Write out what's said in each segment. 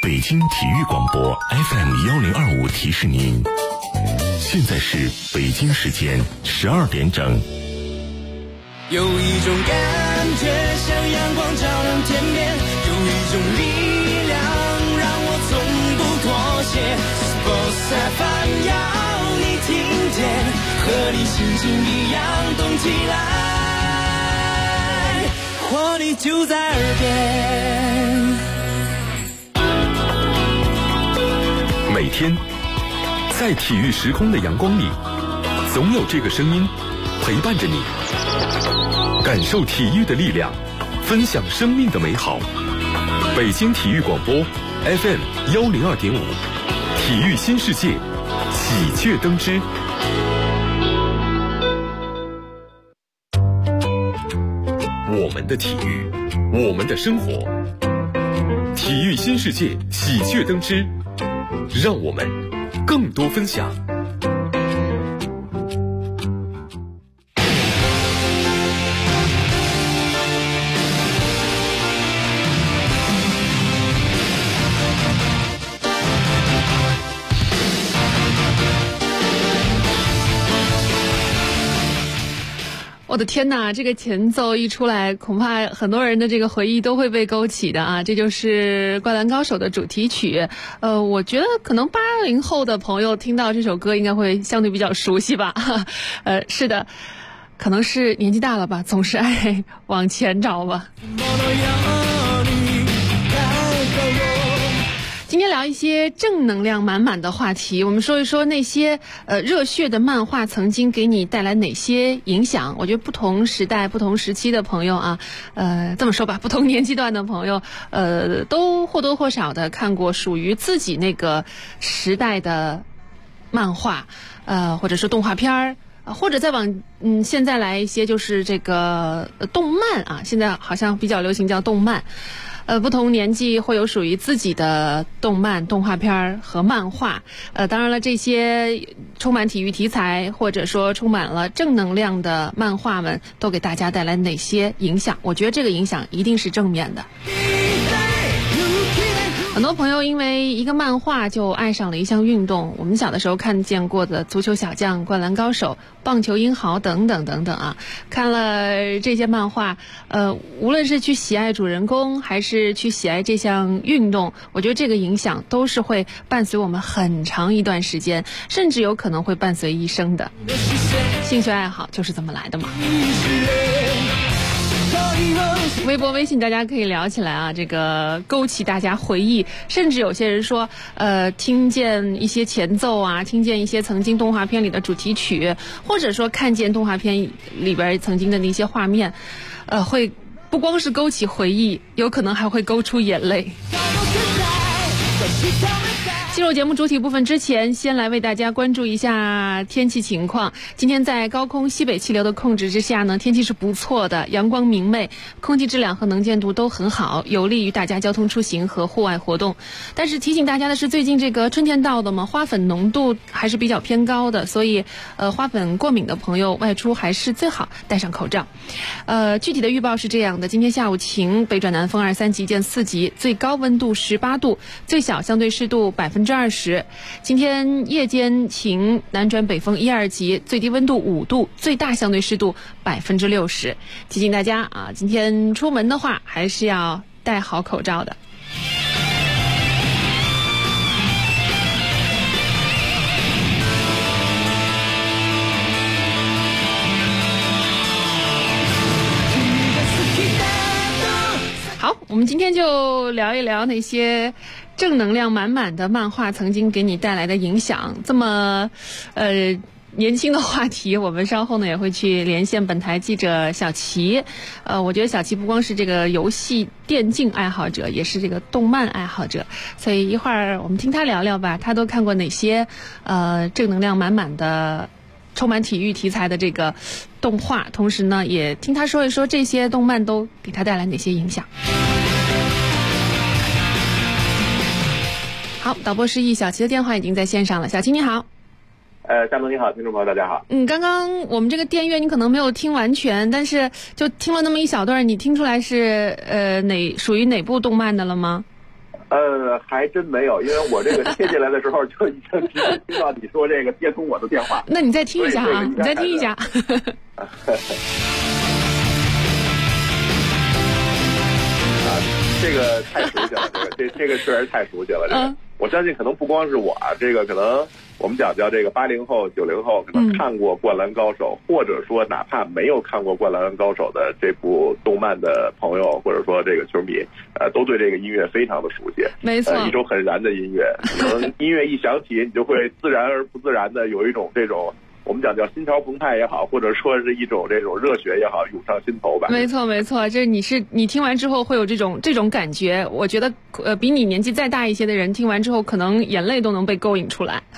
北京体育广播 FM1025提示您，现在是北京时间12点整。 有一种感觉像阳光照亮天边，有一种力量让我从不妥协。Sports FM 要你听见，和你心情一样动起来，活力就在耳边。 每天在体育时空的阳光里，总有这个声音陪伴着你，感受体育的力量，分享生命的美好。北京体育广播 FM102.5，体育新世界，喜鹊登枝。我们的体育，我们的生活，体育新世界，喜鹊登枝，让我们更多分享。 我的天哪，这个前奏一出来，恐怕很多人的这个回忆都会被勾起的啊！这就是《灌篮高手》的主题曲。我觉得可能80后的朋友听到这首歌应该会相对比较熟悉吧。是的，可能是年纪大了吧，总是爱往前找吧。今天聊一些正能量满满的话题，我们说一说那些热血的漫画曾经给你带来哪些影响。我觉得不同时代不同时期的朋友啊，这么说吧，不同年纪段的朋友都或多或少的看过属于自己那个时代的漫画，或者是动画片儿，或者再往现在来一些就是这个动漫啊，现在好像比较流行叫动漫。不同年纪会有属于自己的动漫、动画片和漫画。当然了，这些充满体育题材或者说充满了正能量的漫画们，都给大家带来哪些影响？我觉得这个影响一定是正面的。很多朋友因为一个漫画就爱上了一项运动，我们小的时候看见过的足球小将、灌篮高手、棒球英豪等等等等啊，看了这些漫画，无论是去喜爱主人公还是去喜爱这项运动，我觉得这个影响都是会伴随我们很长一段时间，甚至有可能会伴随一生的。兴趣爱好就是这么来的嘛。微博、微信大家可以聊起来啊，这个勾起大家回忆，甚至有些人说，听见一些前奏啊，听见一些曾经动画片里的主题曲，或者说看见动画片里边曾经的那些画面，会不光是勾起回忆，有可能还会勾出眼泪。进入节目主体部分之前，先来为大家关注一下天气情况。今天在高空西北气流的控制之下呢，天气是不错的，阳光明媚，空气质量和能见度都很好，有利于大家交通出行和户外活动。但是提醒大家的是，最近这个春天到的嘛，花粉浓度还是比较偏高的，所以花粉过敏的朋友外出还是最好戴上口罩。具体的预报是这样的：今天下午晴，北转南风2、3级见4级，最高温度18度，最小相对湿度20%。今天夜间晴，南转北风1、2级，最低温度5度，最大相对湿度60%。提醒大家啊，今天出门的话还是要戴好口罩的。好，我们今天就聊一聊那些正能量满满的漫画曾经给你带来的影响。这么年轻的话题，我们稍后呢也会去连线本台记者小齐。我觉得小齐不光是这个游戏电竞爱好者，也是这个动漫爱好者，所以一会儿我们听他聊聊吧，他都看过哪些正能量满满的充满体育题材的这个动画，同时呢也听他说一说这些动漫都给他带来哪些影响。好，导播示意，小齐的电话已经在线上了。小齐你好。 夏总你好，听众朋友大家好。 刚刚我们这个电乐你可能没有听完全，但是就听了那么一小段，你听出来是属于哪部动漫的了吗？ 还真没有，因为我这个接进来的时候就已经直接听到你说这个接通我的电话。 那你再听一下啊，你再听一下。 这个太熟悉了，这个确实太熟悉了。这个我相信可能不光是我啊，这个可能我们讲叫这个80后、90后，可能看过《灌篮高手》或者说哪怕没有看过《灌篮高手》的这部动漫的朋友，或者说这个球迷，都对这个音乐非常的熟悉。 没错， 一首很燃的音乐，可能音乐一响起，你就会自然而不自然的有一种这种。我们讲叫心潮澎湃也好，或者说是一种这种热血也好，涌上心头吧。 没错没错，这你听完之后会有这种感觉。我觉得比你年纪再大一些的人听完之后，可能眼泪都能被勾引出来。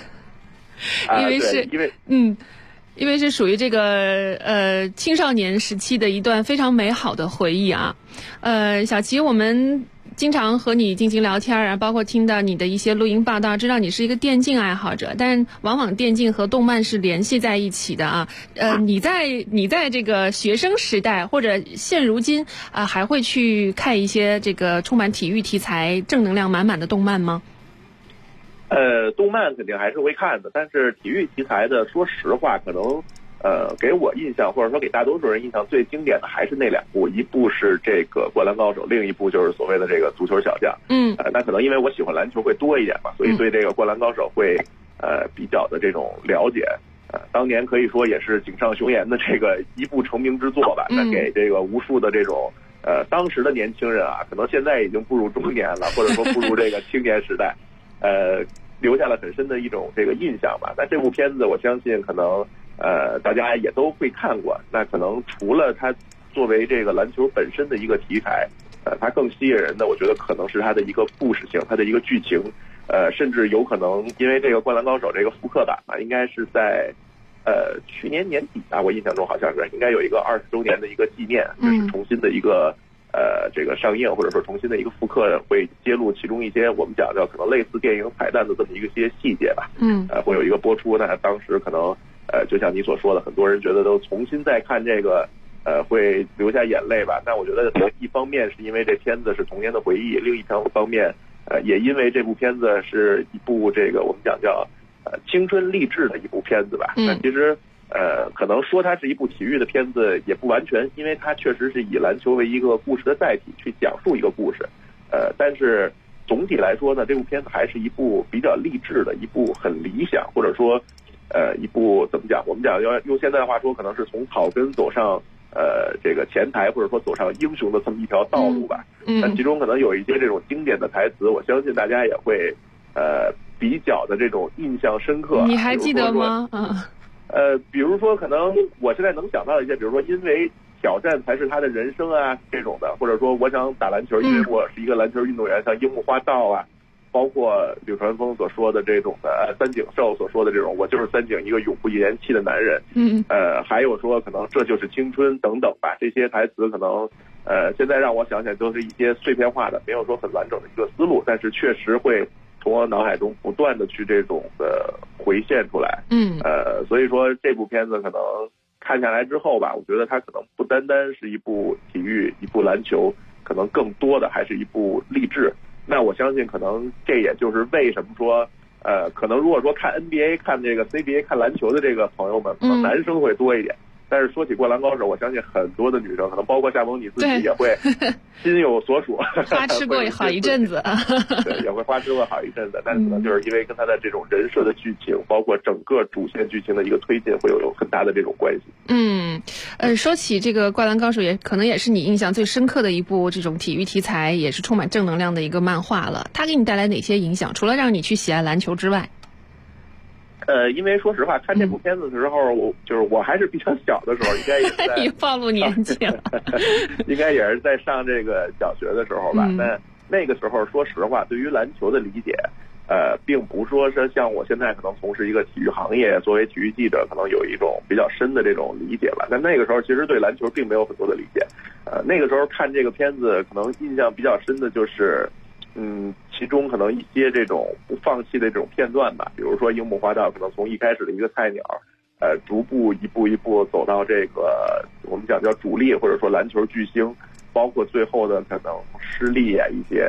因为是属于这个青少年时期的一段非常美好的回忆啊。小齐，我们经常和你进行聊天啊，包括听到你的一些录音报道，知道你是一个电竞爱好者，但往往电竞和动漫是联系在一起的啊。你在这个学生时代或者现如今还会去看一些这个充满体育题材、正能量满满的动漫吗？ 动漫肯定还是会看的，但是体育题材的，说实话，可能给我印象，或者说给大多数人印象最经典的还是那两部，一部是这个《灌篮高手》，另一部就是所谓的这个《足球小将》。那可能因为我喜欢篮球会多一点吧，所以对这个《灌篮高手》会比较的这种了解。当年可以说也是井上雄彦的这个一部成名之作吧，那给这个无数的这种当时的年轻人啊，可能现在已经步入中年了，或者说步入这个青年时代。留下了很深的一种这个印象吧。那这部片子我相信可能大家也都会看过。那可能除了它作为这个篮球本身的一个题材，它更吸引人的，我觉得可能是它的一个故事性，它的一个剧情，甚至有可能因为这个《灌篮高手》这个复刻版嘛，应该是在去年年底啊，我印象中好像是应该有一个20周年的一个纪念，就是重新的一个。这个上映或者说重新的一个复刻，会揭露其中一些我们讲叫可能类似电影彩蛋的这么一些细节吧。会有一个播出。那当时可能就像你所说的，很多人觉得都重新再看这个会流下眼泪吧。那我觉得一方面是因为这片子是童年的回忆，另一方面也因为这部片子是一部这个我们讲叫青春励志的一部片子吧。那其实。可能说它是一部体育的片子也不完全，因为它确实是以篮球为一个故事的载体去讲述一个故事。但是总体来说呢，这部片子还是一部比较励志的，一部很理想，或者说一部怎么讲？我们讲要用现在的话说，可能是从草根走上这个前台，或者说走上英雄的这么一条道路吧。那其中可能有一些这种经典的台词，我相信大家也会比较的这种印象深刻。 你还记得吗？ 比如说可能我现在能想到的一些，比如说因为挑战才是他的人生啊这种的，或者说我想打篮球，因为我是一个篮球运动员，像樱木花道啊，包括柳传风所说的这种的三井寿所说的这种，我就是三井一个永不言弃的男人。还有说可能这就是青春等等吧，这些台词可能现在让我想起来都是一些碎片化的，没有说很完整的一个思路，但是确实会从我脑海中不断的去这种的回现出来。所以说这部片子可能看下来之后吧，我觉得它可能不单单是一部体育，一部篮球，可能更多的还是一部励志。那我相信可能这也就是为什么说可能如果说看 NBA 看这个 CBA 看篮球的这个朋友们，可能男生会多一点。但是说起灌篮高手，我相信很多的女生，可能包括夏萌你自己也会心有所属， 花痴过好一阵子。 对，也会花痴过好一阵子，但可能就是因为跟他的这种人设的剧情，包括整个主线剧情的一个推进，会有很大的这种关系。 说起这个灌篮高手，也可能也是你印象最深刻的一部这种体育题材，也是充满正能量的一个漫画了。它给你带来哪些影响？除了让你去喜爱篮球之外？ 因为说实话，看这部片子的时候，我还是比较小的时候，应该也是在你暴露年纪了， 应该也是在上这个小学的时候吧。那个时候，说实话，对于篮球的理解，并不说是像我现在可能从事一个体育行业，作为体育记者，可能有一种比较深的这种理解吧。但那个时候，其实对篮球并没有很多的理解。那个时候看这个片子，可能印象比较深的就是。其中可能一些这种不放弃的这种片段吧，比如说樱木花道可能从一开始的一个菜鸟，逐步一步一步走到这个我们讲叫主力或者说篮球巨星，包括最后的可能失利啊一些，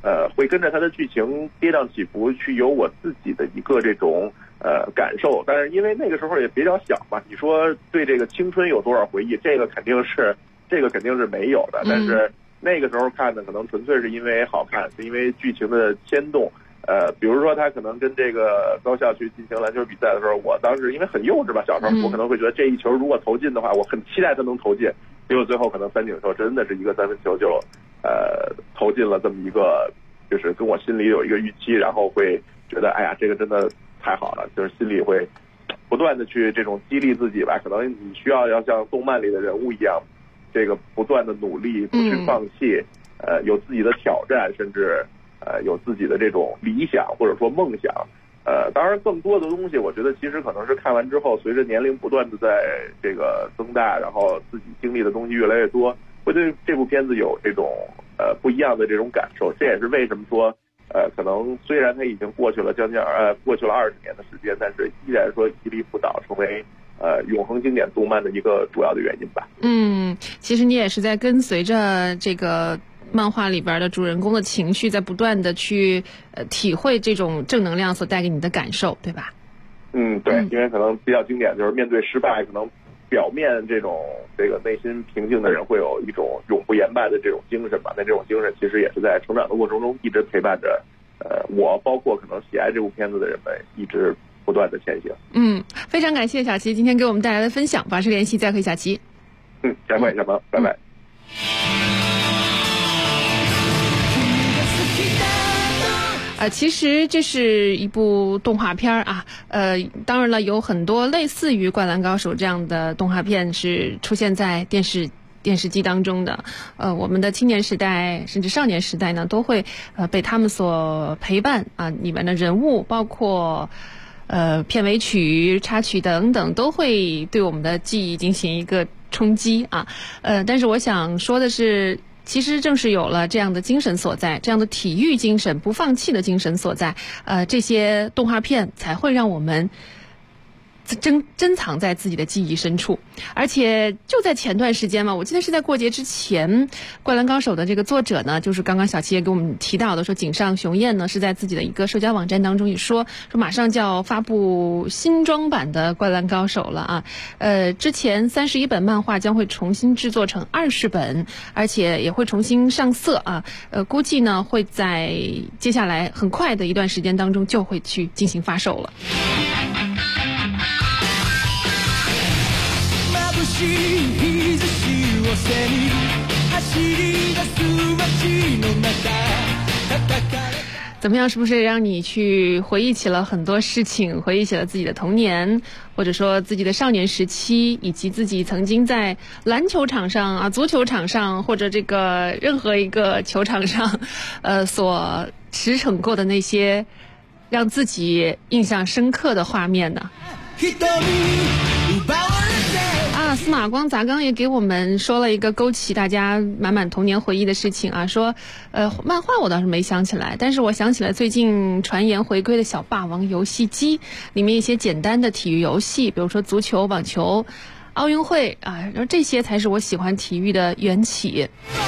会跟着它的剧情跌宕起伏，去有我自己的一个这种感受。但是因为那个时候也比较小嘛，你说对这个青春有多少回忆，这个肯定是没有的。但是那个时候看的可能纯粹是因为好看，是因为剧情的牵动。比如说他可能跟这个高校去进行篮球比赛的时候，我当时因为很幼稚吧，小时候我可能会觉得这一球如果投进的话，我很期待他能投进。结果最后可能三井寿真的是一个三分球就投进了这么一个，就是跟我心里有一个预期，然后会觉得哎呀这个真的太好了，就是心里会不断的去这种激励自己吧。可能你需要像动漫里的人物一样，这个不断的努力，不去放弃，有自己的挑战，甚至有自己的这种理想或者说梦想。当然更多的东西我觉得其实可能是看完之后，随着年龄不断的在这个增大，然后自己经历的东西越来越多，会对这部片子有这种不一样的这种感受。这也是为什么说可能虽然它已经过去了20年的时间，但是依然说屹立不倒，成为永恒经典动漫的一个主要的原因吧。 其实你也是在跟随着这个漫画里边的主人公的情绪，在不断的去体会这种正能量所带给你的感受，对吧？ 对，因为可能比较经典就是面对失败，可能表面这个内心平静的人会有一种永不言败的这种精神吧。那这种精神其实也是在成长的过程中一直陪伴着我，包括可能喜爱这部片子的人们一直不断的前行。 非常感谢小齐今天给我们带来的分享，保持联系，再会小齐。 再会小鹏，拜拜。 其实这是一部动画片啊，当然了，有很多类似于《灌篮高手》这样的动画片是出现在电视机当中的。我们的青年时代甚至少年时代呢，都会被他们所陪伴啊，里面的人物包括片尾曲、插曲等等，都会对我们的记忆进行一个冲击啊。但是我想说的是，其实正是有了这样的精神所在，这样的体育精神、不放弃的精神所在，这些动画片才会让我们珍藏在自己的记忆深处。而且就在前段时间嘛，我记得是在过节之前，《灌篮高手》的这个作者呢，就是刚刚小七也给我们提到的，说井上雄彦呢是在自己的一个社交网站当中也说马上就要发布新装版的《灌篮高手》了啊。之前31本漫画将会重新制作成20本，而且也会重新上色啊。估计呢会在接下来很快的一段时间当中就会去进行发售了。怎么样，是不是让你去回忆起了很多事情，回忆起了自己的童年，或者说自己的少年时期，以及自己曾经在篮球场上啊、足球场上或者这个任何一个球场上所驰骋过的那些让自己印象深刻的画面呢？司马光砸缸也给我们说了一个勾起大家满满童年回忆的事情啊，说漫画我倒是没想起来，但是我想起来最近传言回归的小霸王游戏机里面一些简单的体育游戏，比如说足球、网球、奥运会啊，然后这些才是我喜欢体育的缘起。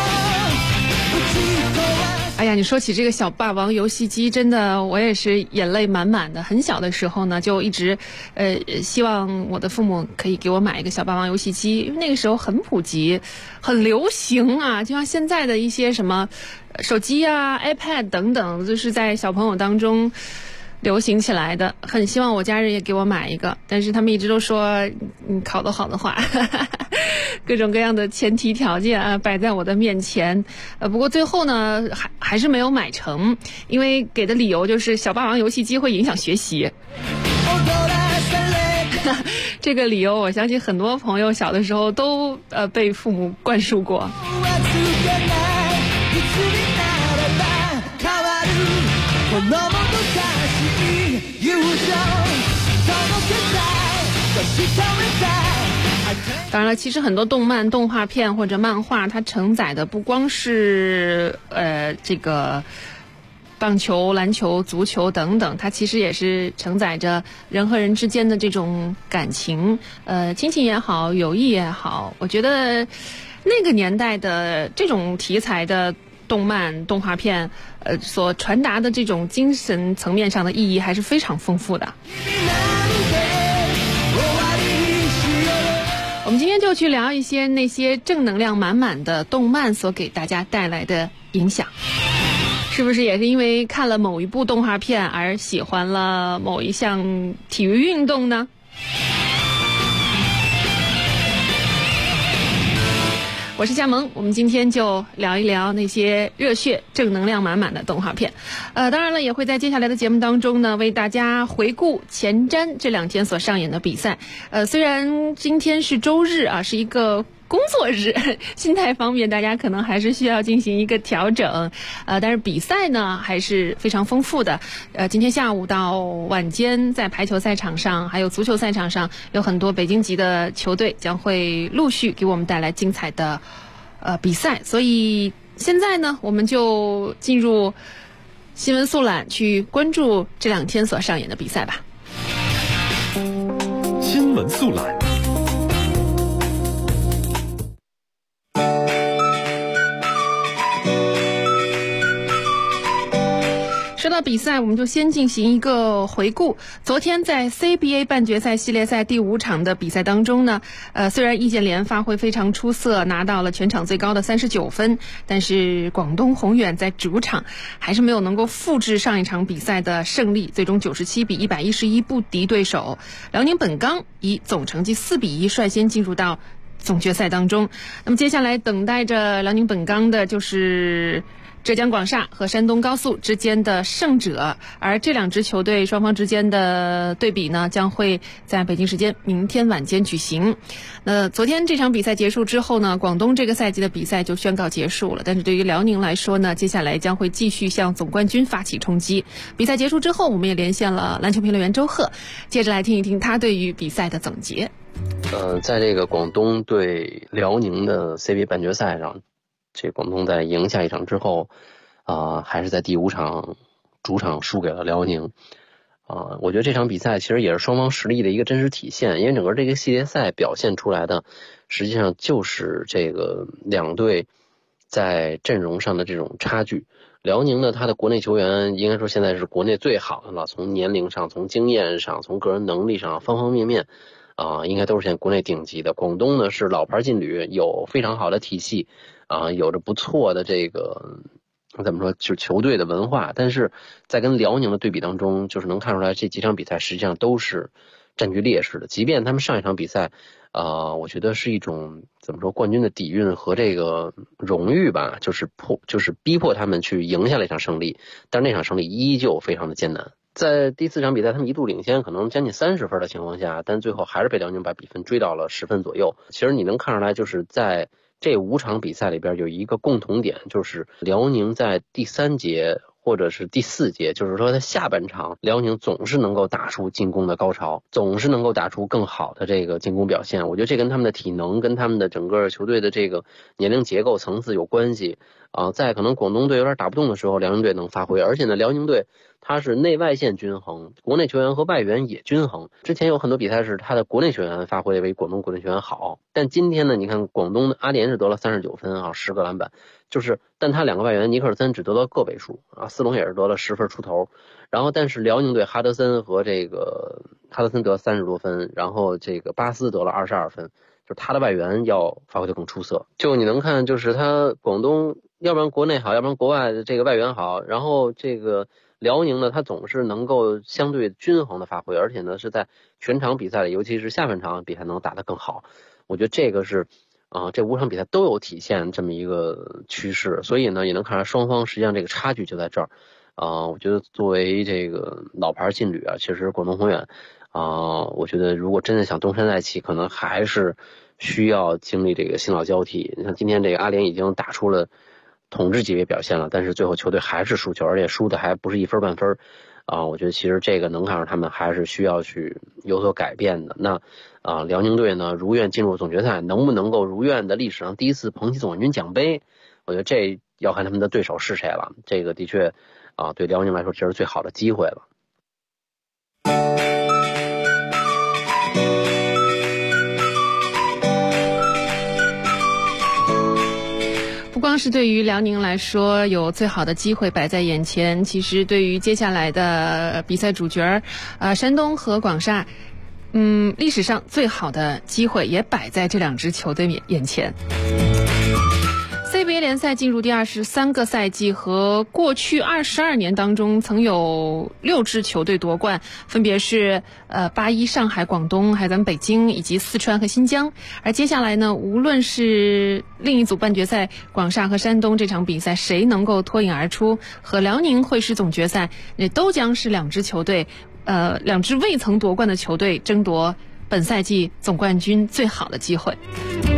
哎呀，你说起这个小霸王游戏机，真的我也是眼泪满满的。很小的时候呢，就一直希望我的父母可以给我买一个小霸王游戏机，因为那个时候很普及，很流行啊，就像现在的一些什么手机啊、iPad 等等，就是在小朋友当中流行起来的。很希望我家人也给我买一个，但是他们一直都说你考得好的话各种各样的前提条件啊摆在我的面前。不过最后呢还是没有买成，因为给的理由就是小霸王游戏机会影响学习这个理由我相信很多朋友小的时候都被父母灌输过。当然了，其实很多动漫、动画片或者漫画，它承载的不光是这个棒球、篮球、足球等等，它其实也是承载着人和人之间的这种感情，亲情也好，友谊也好。我觉得那个年代的这种题材的动漫动画片所传达的这种精神层面上的意义还是非常丰富的。我们今天就去聊一些那些正能量满满的动漫所给大家带来的影响，是不是也是因为看了某一部动画片而喜欢了某一项体育运动呢？我是夏萌，我们今天就聊一聊那些热血正能量满满的动画片。当然了，也会在接下来的节目当中呢，为大家回顾前瞻这2天所上演的比赛。虽然今天是周日啊，是一个工作日，心态方面大家可能还是需要进行一个调整。但是比赛呢还是非常丰富的。今天下午到晚间，在排球赛场上还有足球赛场上，有很多北京籍的球队将会陆续给我们带来精彩的比赛。所以现在呢，我们就进入新闻速览，去关注这2天所上演的比赛吧。 新闻速览。 说到比赛，我们就先进行一个回顾。昨天在 CBA 半决赛系列赛第5场的比赛当中呢，虽然易建联发挥非常出色，拿到了全场最高的39分，但是广东宏远在主场还是没有能够复制上一场比赛的胜利，最终97比111不敌对手。辽宁本钢以总成绩4比1率先进入到总决赛当中。那么接下来等待着辽宁本钢的就是浙江广厦和山东高速之间的胜者，而这2支球队双方之间的对比呢，将会在北京时间明天晚间举行。那昨天这场比赛结束之后呢，广东这个赛季的比赛就宣告结束了，但是对于辽宁来说呢，接下来将会继续向总冠军发起冲击。比赛结束之后，我们也连线了篮球评论员周贺，接着来听一听他对于比赛的总结。 在这个广东对辽宁的 CBA 半决赛上，这广东在赢下一场之后，还是在第5场主场输给了辽宁。我觉得这场比赛其实也是双方实力的一个真实体现，因为整个这个系列赛表现出来的，实际上就是这个2队在阵容上的这种差距。辽宁呢，他的国内球员应该说现在是国内最好的了，从年龄上、从经验上、从个人能力上，方方面面应该都是现在国内顶级的。广东呢是老牌劲旅，有非常好的体系，有着不错的这个怎么说，就是球队的文化，但是在跟辽宁的对比当中，就是能看出来这几场比赛实际上都是占据劣势的。即便他们上一场比赛我觉得是一种怎么说，冠军的底蕴和这个荣誉吧，就是逼迫他们去赢下了一场胜利，但是那场胜利依旧非常的艰难。在第4场比赛他们一度领先可能将近30分的情况下，但最后还是被辽宁把比分追到了10分左右。其实你能看出来，就是在这5场比赛里边有一个共同点，就是辽宁在第3节或者是第4节，就是说在下半场辽宁总是能够打出进攻的高潮，总是能够打出更好的这个进攻表现。我觉得这跟他们的体能跟他们的整个球队的这个年龄结构层次有关系在可能广东队有点打不动的时候，辽宁队能发挥，而且呢辽宁队他是内外线均衡，国内球员和外援也均衡。之前有很多比赛是他的国内球员发挥为广东国内球员好，但今天呢，你看广东的阿联是得了39分10个篮板，但他2个外援尼克尔森只得到个位数斯隆也是得了10分出头。然后但是辽宁队哈德森和这个哈德森得30多分，然后这个巴斯得了22分，就是他的外援要发挥得更出色。就你能看，就是他广东要不然国内好，要不然国外的这个外援好，然后这个辽宁呢，他总是能够相对均衡的发挥，而且呢是在全场比赛里，尤其是下半场比赛能打得更好。我觉得这个是这5场比赛都有体现这么一个趋势，所以呢也能看出来双方实际上这个差距就在这儿。我觉得作为这个老牌劲旅其实广东宏远我觉得如果真的想东山再起，可能还是需要经历这个新老交替。你看今天这个阿联已经打出了统治级别表现了，但是最后球队还是输球，而且输的还不是一分半分我觉得其实这个能看出他们还是需要去有所改变的。那辽宁队呢如愿进入总决赛，能不能够如愿的历史上第一次捧起总冠军奖杯，我觉得这要看他们的对手是谁了。这个的确对辽宁来说这是最好的机会了。 不光当时对于辽宁来说，有最好的机会摆在眼前。其实对于接下来的比赛主角山东和广厦，历史上最好的机会也摆在这两支球队眼前。CBA 联赛进入第23个赛季，和过去22年当中曾有6支球队夺冠，分别是81、上海、广东，还有咱们北京以及四川和新疆。而接下来呢，无论是另一组半决赛广厦和山东这场比赛谁能够脱颖而出，和辽宁会师总决赛，那都将是两支球队两支未曾夺冠的球队争夺本赛季总冠军最好的机会。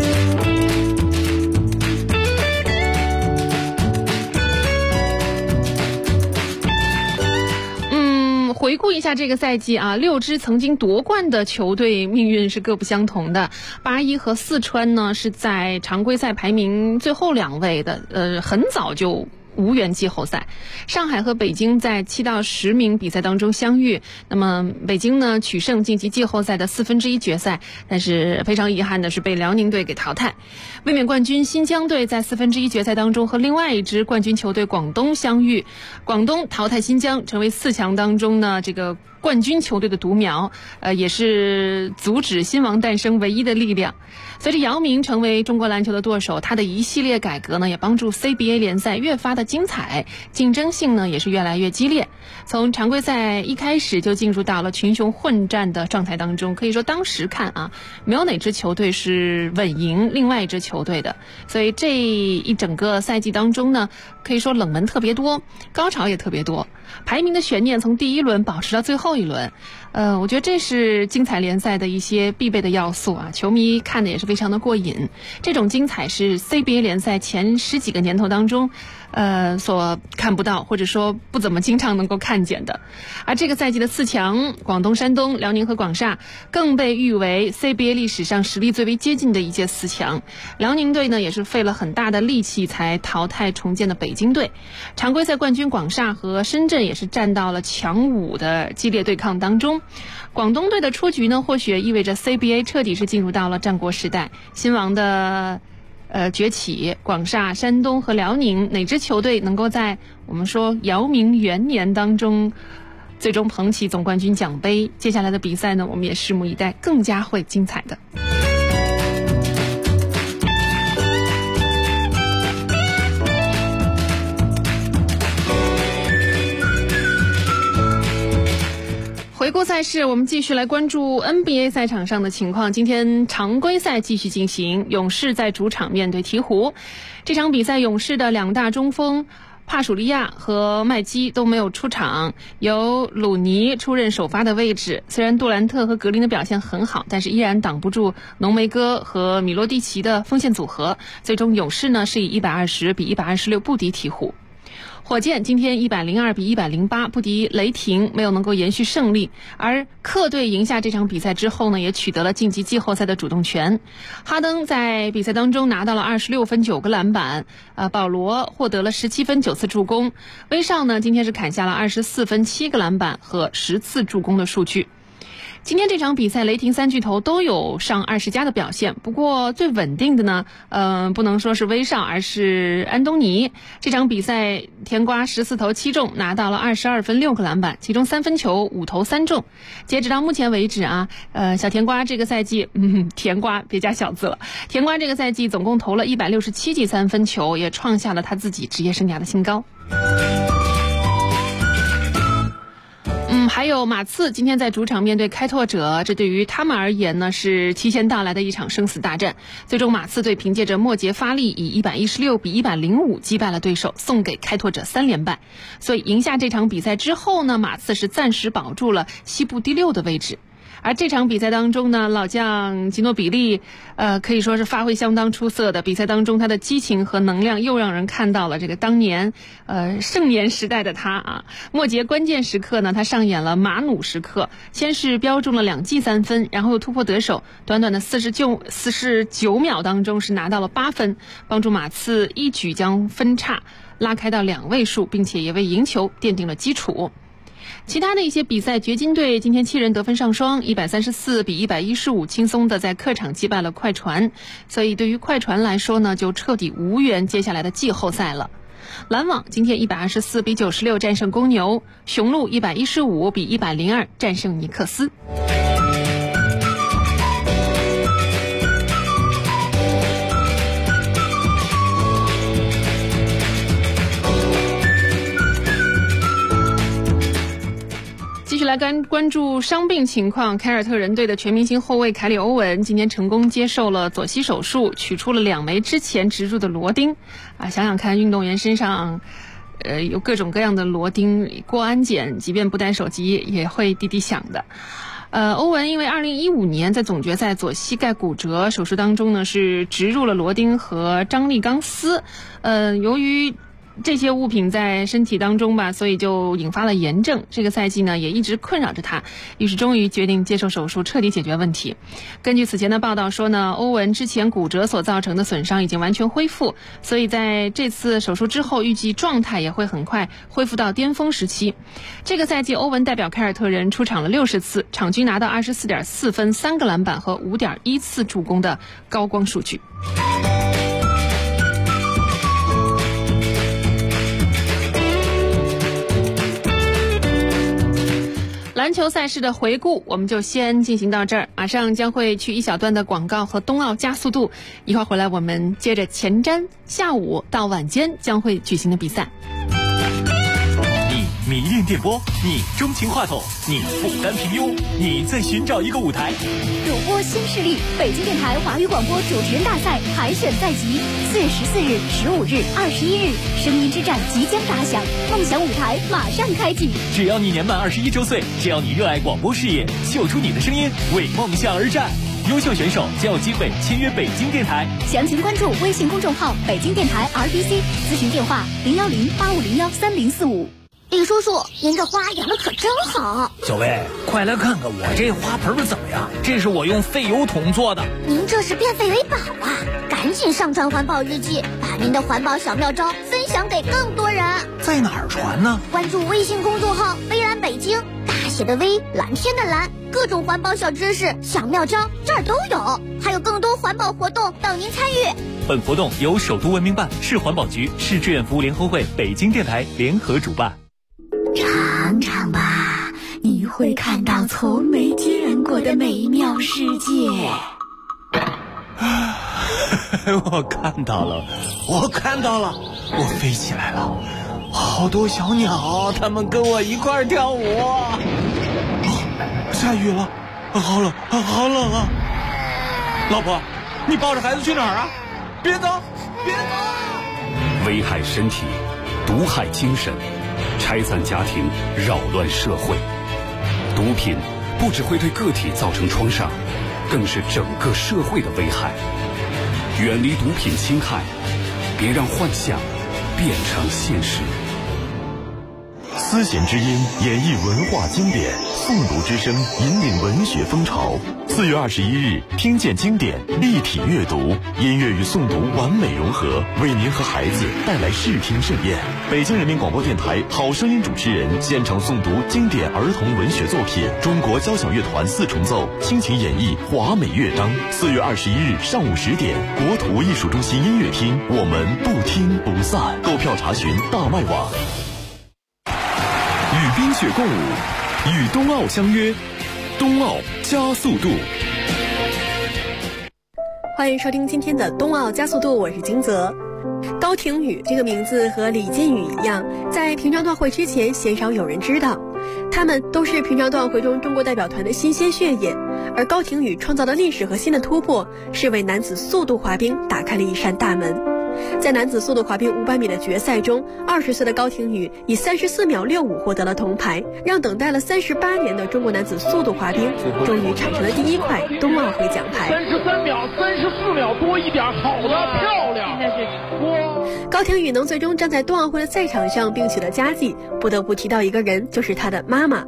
回顾一下这个赛季啊，6支曾经夺冠的球队命运是各不相同的。81和四川呢是在常规赛排名最后2位的，很早就无缘季后赛。上海和北京在7到10名比赛当中相遇，那么北京呢取胜晋级季后赛的1/4决赛，但是非常遗憾的是被辽宁队给淘汰。卫冕冠军新疆队在1/4决赛当中和另外一支冠军球队广东相遇，广东淘汰新疆，成为4强当中呢这个冠军球队的独苗，也是阻止新王诞生唯一的力量。随着姚明成为中国篮球的舵手，他的一系列改革呢，也帮助 CBA 联赛越发的精彩，竞争性呢也是越来越激烈。从常规赛一开始就进入到了群雄混战的状态当中，可以说当时看啊，没有哪支球队是稳赢另外一支球队的，所以这一整个赛季当中呢，可以说冷门特别多，高潮也特别多，排名的悬念从第1轮保持到最后一轮。我觉得这是精彩联赛的一些必备的要素啊，球迷看的也是非常的过瘾。这种精彩是 CBA 联赛前10几个年头当中所看不到，或者说不怎么经常能够看见的。而这个赛季的4强，广东、山东、辽宁和广厦更被誉为 CBA 历史上实力最为接近的一届4强。辽宁队呢也是费了很大的力气才淘汰重建的北京队。常规赛冠军广厦和深圳也是站到了强5的激烈对抗当中。广东队的出局呢，或许意味着 CBA 彻底是进入到了战国时代，新王的崛起。广厦、山东和辽宁哪支球队能够在我们说姚明元年当中最终捧起总冠军奖杯，接下来的比赛呢，我们也拭目以待，更加会精彩的。回顾赛事，我们继续来关注 NBA 赛场上的情况。今天常规赛继续进行，勇士在主场面对鹈鹕。这场比赛，勇士的2大中锋帕楚利亚和麦基都没有出场，由鲁尼出任首发的位置。虽然杜兰特和格林的表现很好，但是依然挡不住浓眉哥和米洛蒂奇的锋线组合。最终勇士呢是以120比126不敌鹈鹕。火箭今天102比108不敌雷霆，没有能够延续胜利。而客队赢下这场比赛之后呢，也取得了晋级季后赛的主动权。哈登在比赛当中拿到了26分9个篮板，保罗获得了17分9次助攻。威少呢今天是砍下了24分7个篮板和10次助攻的数据。今天这场比赛，雷霆3巨头都有上20加的表现，不过最稳定的呢，不能说是威少，而是安东尼。这场比赛，甜瓜14投7中，拿到了22分6个篮板，其中3分球5投3中。截止到目前为止啊，小甜瓜这个赛季，甜瓜别加小字了，甜瓜这个赛季总共投了167记3分球，也创下了他自己职业生涯的新高。还有马刺今天在主场面对开拓者，这对于他们而言呢是提前到来的一场生死大战。最终马刺队凭借着末节发力，以116比105击败了对手，送给开拓者3连败。所以赢下这场比赛之后呢，马刺是暂时保住了西部第6的位置。而这场比赛当中呢，老将吉诺比利可以说是发挥相当出色的。比赛当中他的激情和能量又让人看到了这个当年盛年时代的他啊。末节关键时刻呢，他上演了马努时刻，先是标中了2记3分，然后又突破得手，短短的49秒当中是拿到了8分，帮助马刺一举将分差拉开到2位数，并且也为赢球奠定了基础。 其他的一些比赛，掘金队今天7人得分上双，134比115，轻松的在客场击败了快船，所以对于快船来说呢，就彻底无缘接下来的季后赛了。篮网今天124比96战胜公牛，雄鹿115比102战胜尼克斯。继续来关注伤病情况，凯尔特人队的全明星后卫凯里·欧文今天成功接受了左膝手术，取出了2枚之前植入的螺钉。想想看，运动员身上有各种各样的螺钉，过安检即便不带手机也会滴滴响的。欧文因为2015年在总决赛左膝盖骨折手术当中呢，是植入了螺钉和张力钢丝，由于这些物品在身体当中吧，所以就引发了炎症。这个赛季呢，也一直困扰着他，于是终于决定接受手术，彻底解决问题。根据此前的报道说呢，欧文之前骨折所造成的损伤已经完全恢复，所以在这次手术之后，预计状态也会很快恢复到巅峰时期。这个赛季，欧文代表凯尔特人出场了60次，场均拿到24.4分、3个篮板和5.1次助攻的高光数据。篮球赛事的回顾我们就先进行到这儿，马上将会去一小段的广告和冬奥加速度，一会儿回来我们接着前瞻下午到晚间将会举行的比赛。 你迷恋电波，你钟情话筒，你不甘平庸，你在寻找一个舞台。 主播新势力，北京电台华语广播主持人大赛海选在即，4月14日、15日、21日，声音之战即将打响，梦想舞台马上开启。 只要你年满21周岁，只要你热爱广播事业，秀出你的声音，为梦想而战。优秀选手将有机会签约北京电台。 详情关注微信公众号北京电台 RBC， 咨询电话010-8501-3045。李叔叔，您这花养的可真好。 小薇，快来看看我这花盆怎么样？这是我用废油桶做的。 您这是变废为宝啊！赶紧上传环保日记，把您的环保小妙招分享给更多人。 在哪儿传呢？ 关注微信公众号微蓝北京，大写的微，蓝天的蓝，各种环保小知识、小妙招这儿都有，还有更多环保活动等您参与。 本活动由首都文明办、市环保局、市志愿服务联合会、北京电台联合主办。 尝尝吧，你会看到从没见过的美妙世界。 我看到了，我飞起来了，好多小鸟，它们跟我一块儿跳舞。下雨了，好冷啊！老婆，你抱着孩子去哪儿啊？别走！ 危害身体，毒害精神，拆散家庭，扰乱社会。毒品不只会对个体造成创伤，更是整个社会的危害。远离毒品侵害，别让幻想变成现实。 丝弦之音演绎文化经典，诵读之声引领文学风潮。4月21日，听见经典，立体阅读，音乐与诵读完美融合，为您和孩子带来视听盛宴。北京人民广播电台好声音主持人现场诵读经典儿童文学作品，中国交响乐团4重奏倾情演绎华美乐章。4月21日上午10点，国土艺术中心音乐厅，我们不听不散。购票查询大麦网。 与冰雪共舞，与冬奥相约，冬奥加速度。 欢迎收听今天的冬奥加速度，我是金泽。高亭宇这个名字和李建宇一样，在平昌冬奥会之前鲜少有人知道，他们都是平昌冬奥会中中国代表团的新鲜血液。而高亭宇创造的历史和新的突破，是为男子速度滑冰打开了一扇大门。在男子速度滑冰500米的决赛中，20岁的高亭宇以34秒65获得了铜牌，让等待了38年的中国男子速度滑冰终于产生了第一块冬奥会奖牌。 33秒、34秒多一点，好的，漂亮！现在是高亭宇能最终站在冬奥会的赛场上并取得佳绩，不得不提到一个人，就是他的妈妈。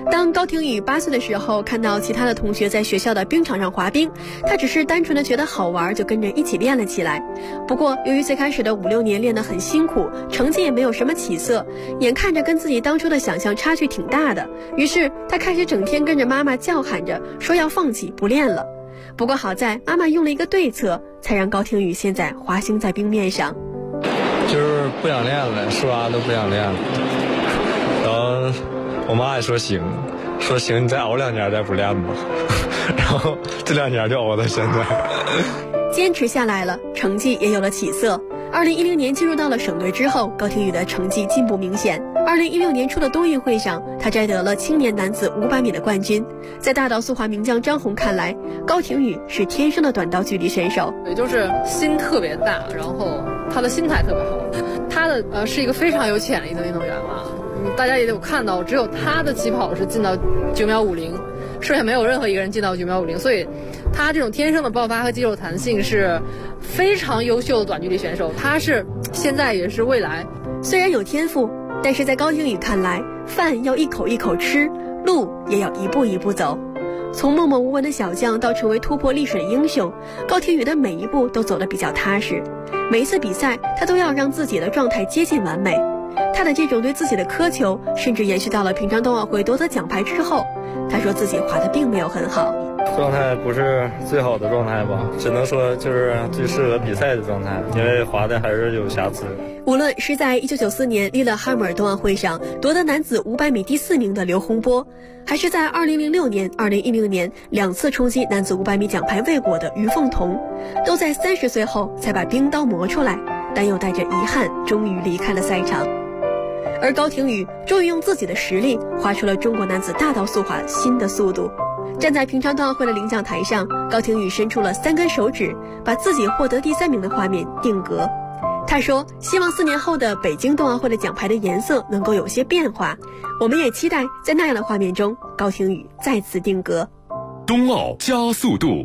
当高廷宇8岁的时候，看到其他的同学在学校的冰场上滑冰，他只是单纯的觉得好玩，就跟着一起练了起来。不过由于最开始的5、6年练得很辛苦，成绩也没有什么起色，眼看着跟自己当初的想象差距挺大的，于是他开始整天跟着妈妈叫喊着说要放弃不练了。不过好在妈妈用了一个对策，才让高廷宇现在滑行在冰面上。 就是不想练了，说啥都不想练了。然后我妈也说行，你再熬2年再不练吧。然后这2年就熬到现在。 坚持下来了，成绩也有了起色。2010年进入到了省队之后，高廷宇的成绩进步明显。2016年初的冬运会上，他摘得了青年男子500米的冠军。在大道速滑名将张红看来，高廷宇是天生的短道距离选手， 也就是心特别大，然后他的心态特别好。他的是一个非常有潜力的运动员嘛，大家也有看到，只有他的起跑是进到9秒50，剩下没有任何一个人进到9秒50，所以他这种天生的爆发和肌肉弹性是非常优秀的短距离选手，他是现在也是未来。 虽然有天赋，但是在高廷宇看来，饭要一口一口吃，路也要一步一步走。从默默无闻的小将到成为突破历史的英雄，高廷宇的每一步都走得比较踏实。每一次比赛，他都要让自己的状态接近完美。他的这种对自己的苛求，甚至延续到了平昌冬奥会夺得奖牌之后。他说自己滑得并没有很好， 状态不是最好的状态吧，只能说就是最适合比赛的状态，因为滑的还是有瑕疵。 无论是在1994年利勒哈姆尔冬奥会上夺得男子500米第4名的刘洪波，还是在2006年、2010年2次冲击男子500米奖牌未果的于凤彤，都在30岁后才把冰刀磨出来，但又带着遗憾终于离开了赛场。而高廷宇终于用自己的实力划出了中国男子大道速滑新的速度。站在平昌冬奥会的领奖台上，高廷宇伸出了3根手指，把自己获得第3名的画面定格。他说希望4年后的北京冬奥会的奖牌的颜色能够有些变化，我们也期待在那样的画面中，高廷宇再次定格。 冬奥加速度，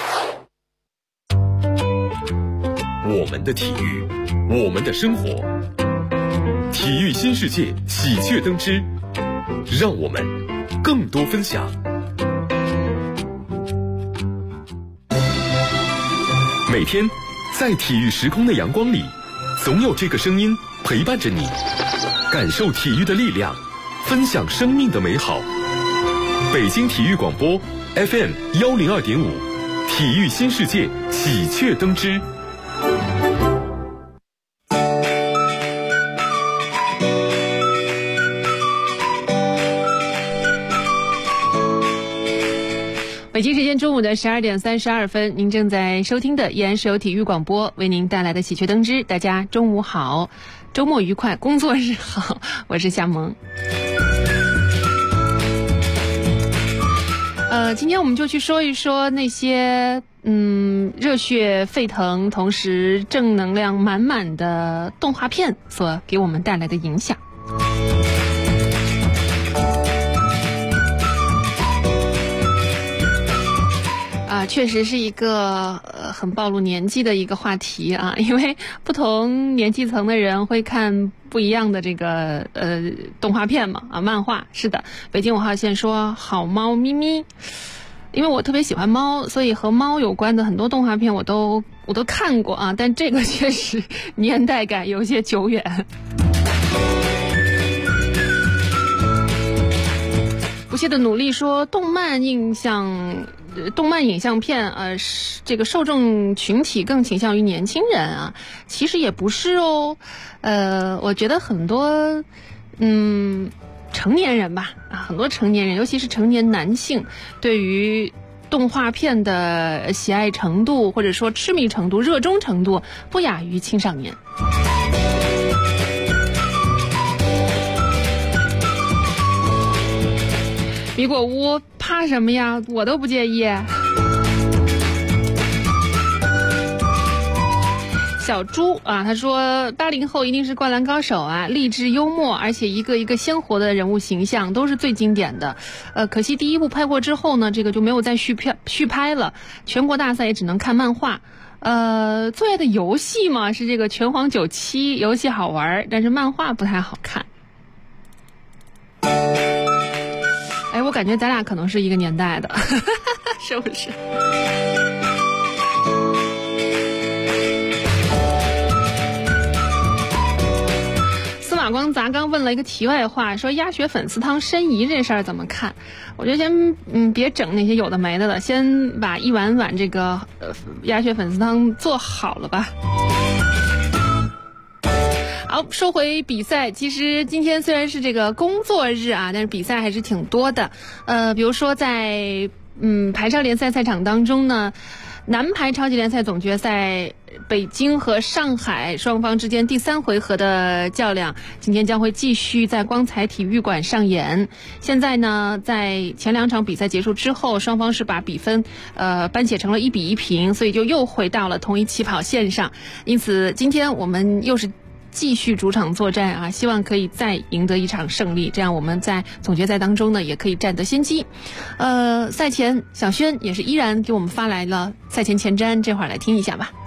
我们的体育，我们的生活，体育新世界喜鹊登之，让我们更多分享。每天在体育时空的阳光里，总有这个声音陪伴着你，感受体育的力量，分享生命的美好。北京体育广播 FM 102.5，体育新世界喜鹊登之。 北京时间中午的12点32分，您正在收听的依然是由体育广播为您带来的喜鹊登之。大家中午好，周末愉快，工作日好，我是夏萌。今天我们就去说一说那些热血沸腾，同时正能量满满的动画片所给我们带来的影响。确实是一个很暴露年纪的一个话题啊，因为不同年纪层的人会看不一样的这个动画片嘛啊，漫画。是的，北京5号线说好猫咪咪，因为我特别喜欢猫，所以和猫有关的很多动画片我都看过啊，但这个确实年代感有些久远。不懈的努力说动漫影像片这个受众群体更倾向于年轻人啊，其实也不是哦。我觉得很多成年人吧啊，很多成年人，尤其是成年男性，对于动画片的喜爱程度或者说痴迷程度、热衷程度不亚于青少年。米果屋怕什么呀？我都不介意。小猪啊，他说80后一定是灌篮高手啊，励志幽默，而且一个一个鲜活的人物形象都是最经典的。可惜第1部拍过之后呢，这个就没有再续拍了，全国大赛也只能看漫画。作业的游戏嘛是这个拳皇97，游戏好玩，但是漫画不太好看。 感觉咱俩可能是一个年代的，是不是？马光砸刚问了一个题外话，说鸭血粉丝汤申遗这事儿怎么看？我觉得先别整那些有的没的了，先把一碗这个鸭血粉丝汤做好了吧。好，说回比赛，其实今天虽然是这个工作日啊，但是比赛还是挺多的。比如说在排超联赛赛场当中呢，男排超级联赛总决赛，北京和上海双方之间第3回合的较量，今天将会继续在光彩体育馆上演。现在呢，在前2场比赛结束之后，双方是把比分扳写成了1-1平，所以就又回到了同一起跑线上。因此，今天我们又是继续主场作战啊，希望可以再赢得一场胜利，这样我们在总决赛当中呢也可以占得先机。赛前小轩也是依然给我们发来了赛前前瞻，这会儿来听一下吧。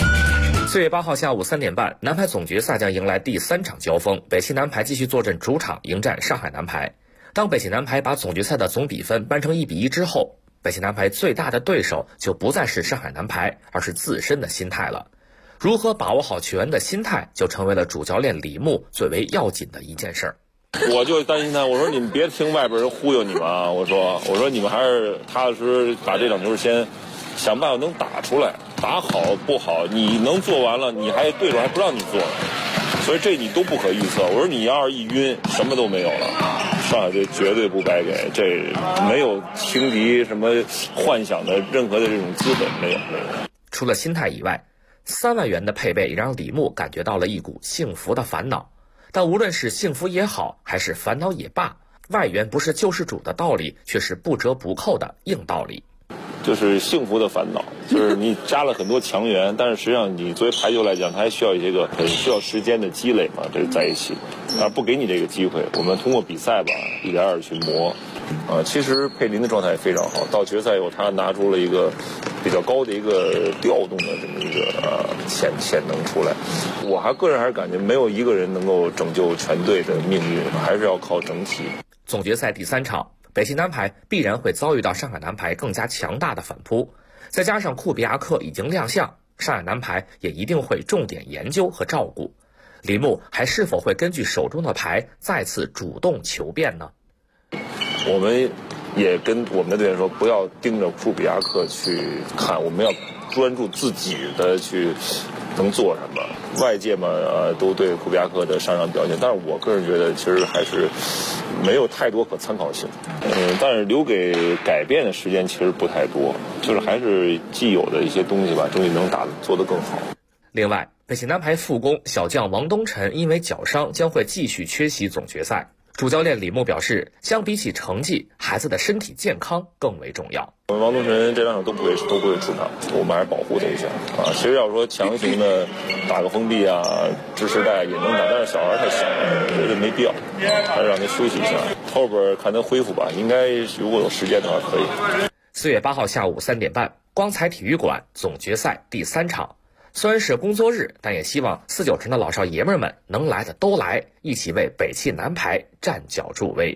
4月8号下午3点半，男排总决赛将迎来第3场交锋，北汽男排继续坐镇主场迎战上海男排。当北汽男排把总决赛的总比分扳成1-1之后，北汽男排最大的对手就不再是上海男排，而是自身的心态了。如何把握好球员的心态，就成为了主教练李牧最为要紧的一件事儿。 我就担心他，我说你们别听外边人忽悠你们啊！我说你们还是踏踏实实打这场球，先想办法能打出来，打好不好，你能做完了，你还对手还不让你做呢，所以这你都不可预测。我说你要是一晕，什么都没有了。上海队绝对不白给，这没有轻敌什么幻想的任何的这种资本，没有。 除了心态以外，3万元的配备也让李牧感觉到了一股幸福的烦恼。但无论是幸福也好，还是烦恼也罢，外援不是救世主的道理，却是不折不扣的硬道理。 就是幸福的烦恼，就是你加了很多强援，但是实际上你作为排球来讲，它还需要一些个很需要时间的积累嘛，这在一起，而不给你这个机会。我们通过比赛吧，一点点去磨。其实佩林的状态非常好，到决赛以后他拿出了一个比较高的一个调动的这么一个潜能出来。我个人还是感觉没有一个人能够拯救全队的命运，还是要靠整体。 总决赛第3场，北汽男排必然会遭遇到上海男排更加强大的反扑，再加上库比亚克已经亮相，上海男排也一定会重点研究和照顾。李牧还是否会根据手中的牌再次主动求变呢？ 我们也跟我们的队员说，不要盯着库比亚克去看，我们要专注自己的去能做什么。外界嘛，都对库比亚克的上场表现，但是我个人觉得其实还是没有太多可参考性。但是留给改变的时间其实不太多，就是还是既有的一些东西吧，争取能做得更好。 另外，北汽男排副攻小将王东晨因为脚伤将会继续缺席总决赛。主教练李牧表示，相比起成绩，孩子的身体健康更为重要。 我们王东晨这2场都不会出场，我们还是保护他一下啊。其实要说强行的打个封闭啊、支持带也能打，但是小孩太小了，觉得没必要，还是让他休息一下。后边看他恢复吧，应该如果有时间的话可以。 4月8号下午3点半，光彩体育馆总决赛第3场。虽然是工作日，但也希望49城的老少爷们们能来的都来，一起为北汽男排站脚助威。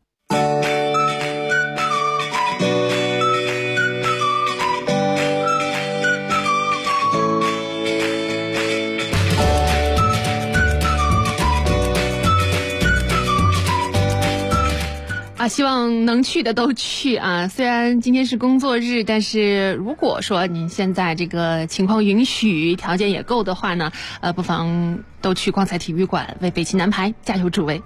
希望能去的都去啊！虽然今天是工作日，但是如果说您现在这个情况允许，条件也够的话呢，不妨都去光彩体育馆为北汽男排加油助威。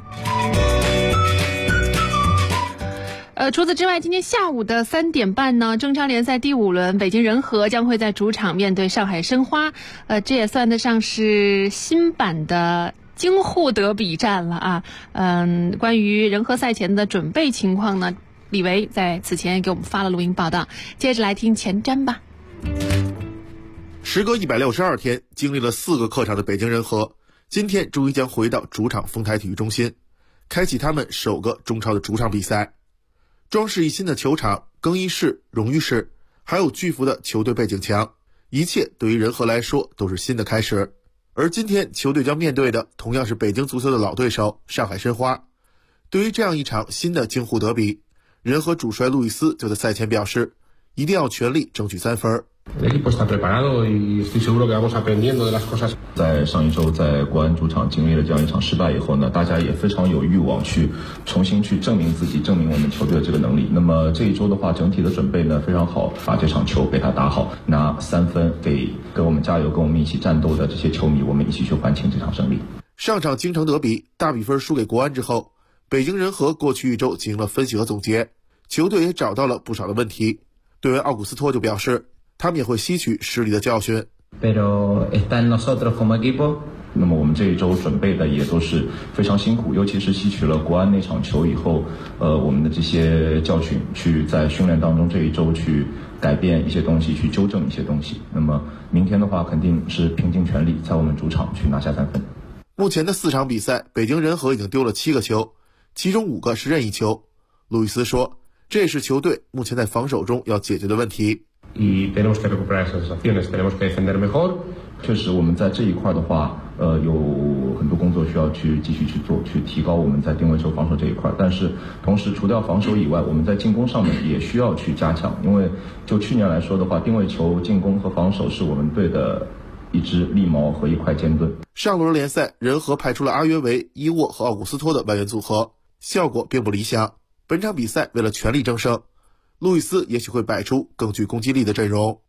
除此之外，今天下午的3点半呢，中超联赛第5轮，北京人和将会在主场面对上海申花，这也算得上是新版的京沪德比战了啊。关于人和赛前的准备情况呢，李维在此前给我们发了录音报道，接着来听前瞻吧。 时隔162天，经历了4个客场的北京人和，今天终于将回到主场丰台体育中心，开启他们首个中超的主场比赛。装饰一新的球场、更衣室、荣誉室，还有巨幅的球队背景墙，一切对于人和来说都是新的开始。而今天球队将面对的同样是北京足球的老对手上海申花。对于这样一场新的京沪德比， 人和主帅路易斯就在赛前表示，一定要全力争取3分。 在上一周在国安主场经历了这样一场失败以后呢，大家也非常有欲望去重新去证明自己，证明我们球队的这个能力。那么这一周的话，整体的准备呢非常好，把这场球给他打好，拿3分给跟我们加油、跟我们一起战斗的这些球迷，我们一起去欢庆这场胜利。 上场京城德比大比分输给国安之后，北京人和过去一周进行了分析和总结，球队也找到了不少的问题。队员奥古斯托就表示，他们也会吸取失利的教训。 那么我们这一周准备的也都是非常辛苦，尤其是吸取了国安那场球以后，我们的这些教训，去在训练当中这一周去改变一些东西，去纠正一些东西。那么明天的话，肯定是拼尽全力，在我们主场去拿下3分。 目前的4场比赛，北京人和已经丢了7个球，其中5个是任意球。路易斯说，这也是球队目前在防守中要解决的问题。 确实我们在这一块的话有很多工作需要去继续去做，去提高我们在定位球防守这一块。但是同时除掉防守以外，我们在进攻上面也需要去加强，因为就去年来说的话，定位球进攻和防守是我们队的一支利矛和一块尖盾。 上轮联赛人和派出了阿约维、伊沃和奥古斯托的外援组合，效果并不理想。本场比赛为了全力争胜，路易斯也许会摆出更具攻击力的阵容。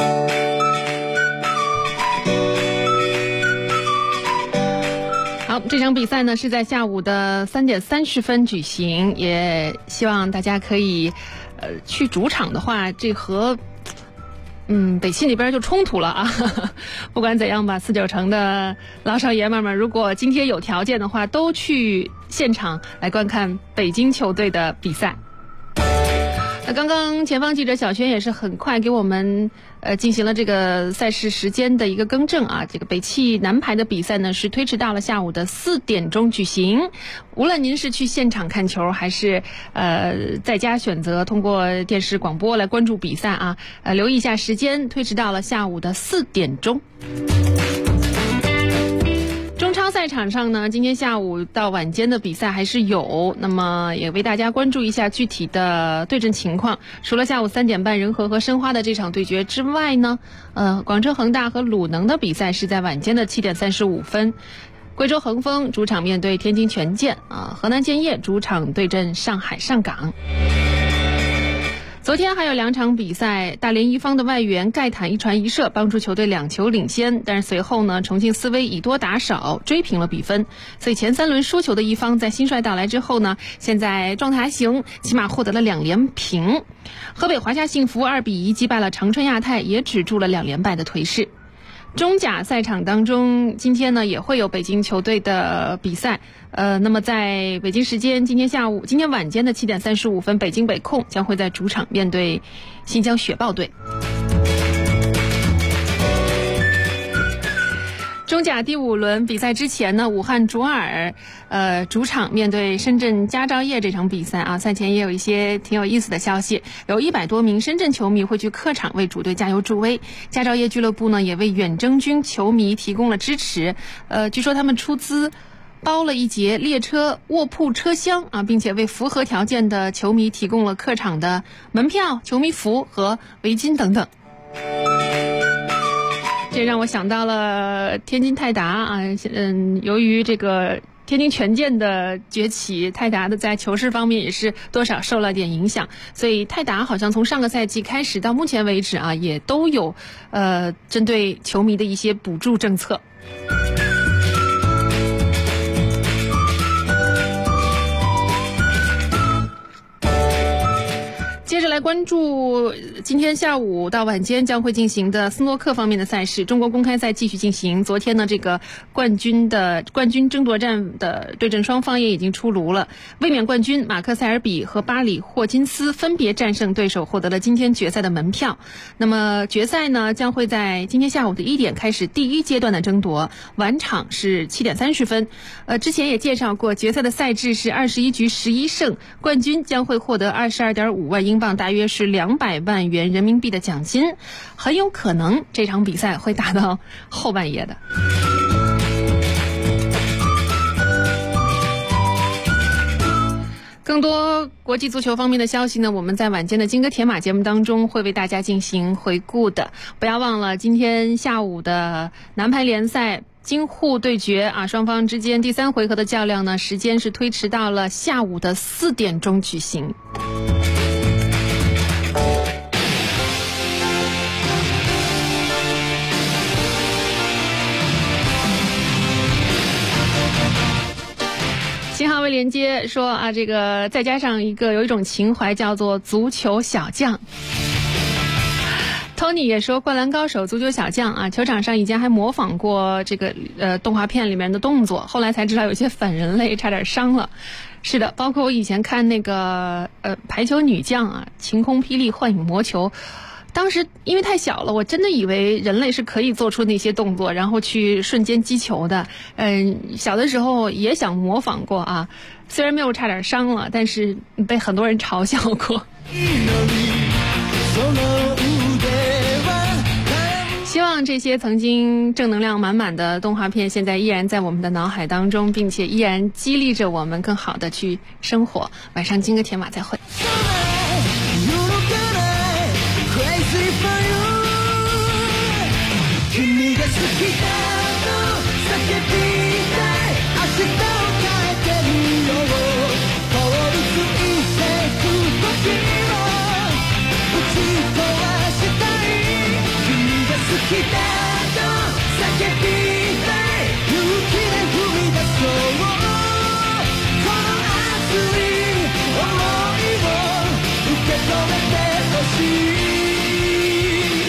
好，这场比赛呢是在下午的3点30分举行，也希望大家可以去主场的话，这和北汽那边就冲突了啊。不管怎样吧，49城的老少爷们们，如果今天有条件的话，都去现场来观看北京球队的比赛。那刚刚前方记者小轩也是很快给我们进行了这个赛事时间的一个更正啊。这个北汽男排的比赛呢是推迟到了下午的4点钟举行。无论您是去现场看球，还是在家选择通过电视广播来关注比赛啊，留意一下时间，推迟到了下午的4点钟。中超赛场上呢，今天下午到晚间的比赛还是有，那么也为大家关注一下具体的对阵情况。除了下午3点半人和申花的这场对决之外呢，广州恒大和鲁能的比赛是在晚间的7点35分。贵州恒丰主场面对天津权健河南建业主场对阵上海上港。昨天还有2场比赛，大连一方的外援盖坦一传一射帮助球队2球领先，但是随后呢，重庆斯威以多打少追平了比分，所以前3轮输球的一方在新帅到来之后呢，现在状态还行，起码获得了2连平。河北华夏幸福2比1击败了长春亚泰，也止住了2连败的颓势。中甲赛场当中，今天呢也会有北京球队的比赛。那么在北京时间今天晚间的7点35分，北京北控将会在主场面对新疆雪豹队。中甲第5轮比赛之前呢，武汉卓尔主场面对深圳佳兆业这场比赛啊，赛前也有一些挺有意思的消息，有100多名深圳球迷会去客场为主队加油助威。佳兆业俱乐部呢也为远征军球迷提供了支持，据说他们出资包了一节列车卧铺车厢啊，并且为符合条件的球迷提供了客场的门票、球迷服和围巾等等。这让我想到了天津泰达啊，由于这个天津权健的崛起，泰达的在球市方面也是多少受了点影响，所以泰达好像从上个赛季开始到目前为止啊，也都有针对球迷的一些补助政策。接着来关注今天下午到晚间将会进行的斯诺克方面的赛事。中国公开赛继续进行，昨天呢这个冠军争夺战的对阵双方也已经出炉了。卫冕冠军马克塞尔比和巴里霍金斯分别战胜对手，获得了今天决赛的门票。那么决赛呢将会在今天下午的1点开始第1阶段的争夺，晚场是7点30分。之前也介绍过，决赛的赛制是21局11胜，冠军将会获得22.5万英镑，大约是200万元人民币的奖金，很有可能这场比赛会打到后半夜的。 更多国际足球方面的消息呢，我们在晚间的金戈铁马节目当中会为大家进行回顾的。不要忘了今天下午的男排联赛京沪对决啊，双方之间第3回合的较量呢，时间是推迟到了下午的4点钟举行。新航微连接说啊，这个再加上有一种情怀叫做足球小将。Tony 也说灌篮高手足球小将啊，球场上以前还模仿过这个动画片里面的动作，后来才知道有些反人类，差点伤了。是的，包括我以前看那个排球女将啊，晴空霹雳幻影魔球，当时因为太小了，我真的以为人类是可以做出那些动作，然后去瞬间击球的。小的时候也想模仿过啊，虽然没有差点伤了，但是被很多人嘲笑过。希望这些曾经正能量满满的动画片现在依然在我们的脑海当中，并且依然激励着我们更好的去生活。晚上金戈铁马再会。 好きだと叫びたい勇気で踏み出そうこの熱い想いを受け止めてほしい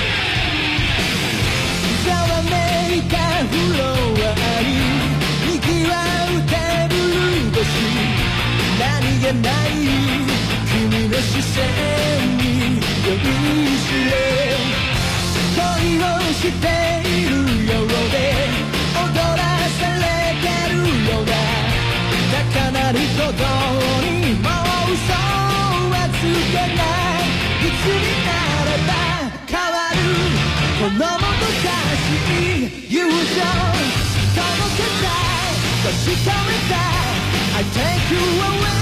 ざわめいたフロアににぎわうテーブル越し何気ない君の視線に酔いしれ恋をしているようで踊らされてるような高鳴る鼓動にもう嘘はつけないいつになれば変わるこのもどかしい友情届けたい確かめたい I take you away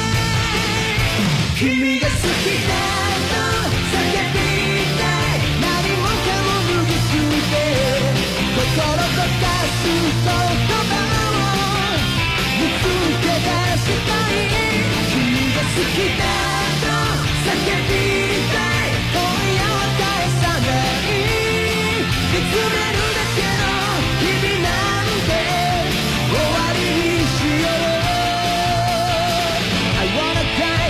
君が好きだと叫び心とかす言葉を見つけ出したい君が好きだと叫びたい今夜は返さない見つめるだけの日々なんで終わりにしよう I wanna die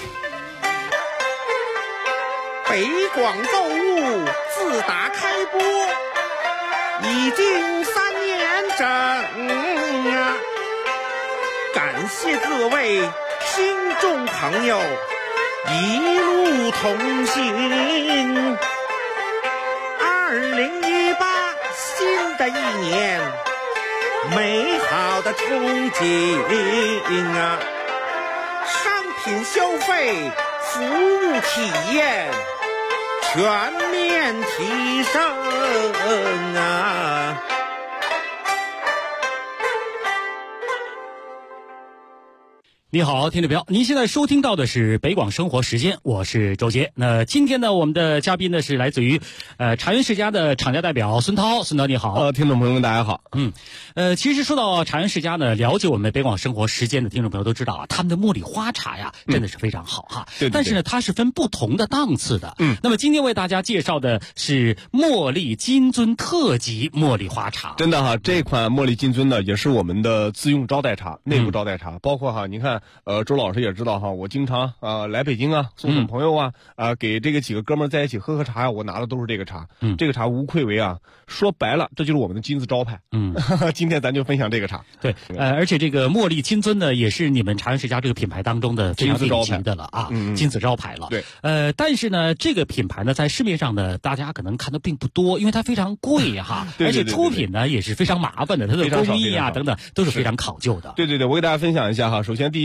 北广购物自打开播已经3年整啊！感谢各位听众朋友一路同行。2018新的一年，美好的憧憬啊！商品消费、服务体验全面提升啊！ 你好，听众朋友，您现在收听到的是北广生活时间，我是周杰。那今天呢，我们的嘉宾呢是来自于茶园世家的厂家代表孙涛。孙涛你好。 听众朋友们大家好。 其实说到茶园世家呢，了解我们北广生活时间的听众朋友都知道啊，他们的茉莉花茶呀真的是非常好哈。 对。 但是呢，它是分不同的档次的。那么今天为大家介绍的是茉莉金樽特级茉莉花茶。 真的哈，这款茉莉金樽呢也是我们的自用招待茶，内部招待茶，包括哈，您看。周老师也知道哈，我经常来北京啊，送送朋友啊，给这个几个哥们儿在一起喝喝茶呀，我拿的都是这个茶。这个茶无愧为啊，说白了，这就是我们的金字招牌。今天咱就分享这个茶。 对，而且这个茉莉金樽呢，也是你们茶园世家这个品牌当中的非常顶级的了啊，金字招牌了。 对， 但是呢，这个品牌呢，在市面上呢，大家可能看的并不多，因为它非常贵哈，而且出品呢也是非常麻烦的，它的工艺啊等等都是非常考究的。 对，我给大家分享一下哈，首先第一